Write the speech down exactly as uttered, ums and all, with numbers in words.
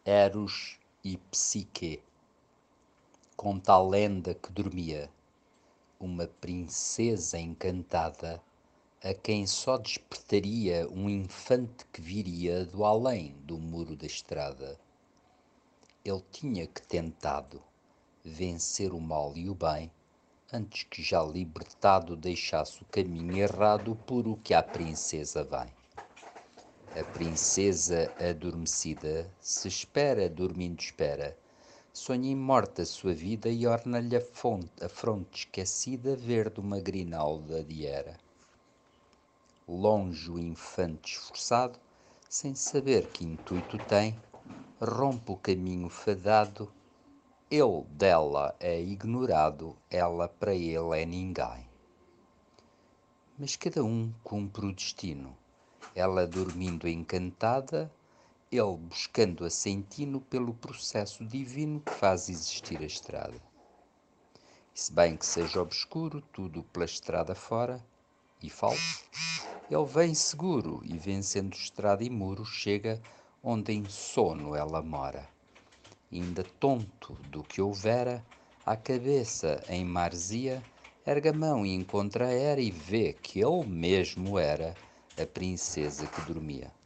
Eros e Psique. Conta a lenda que dormia uma princesa encantada, a quem só despertaria um infante que viria do além do muro da estrada. Ele tinha que tentado vencer o mal e o bem, antes que já libertado deixasse o caminho errado por o que à princesa vem. A princesa adormecida se espera, dormindo espera, sonha imorta a sua vida e orna-lhe a, fonte, a fronte esquecida verde uma grinalda de era. Longe o infante esforçado, sem saber que intuito tem, rompe o caminho fadado, ele dela é ignorado, ela para ele é ninguém. Mas cada um cumpre o destino, ela dormindo encantada, ele buscando assentino pelo processo divino que faz existir a estrada. E se bem que seja obscuro tudo pela estrada fora, e falso, ele vem seguro e vencendo estrada e muro chega onde em sono ela mora. E ainda tonto do que houvera, à cabeça em marzia, ergue a mão e encontra a era e vê que ele mesmo era a princesa que dormia.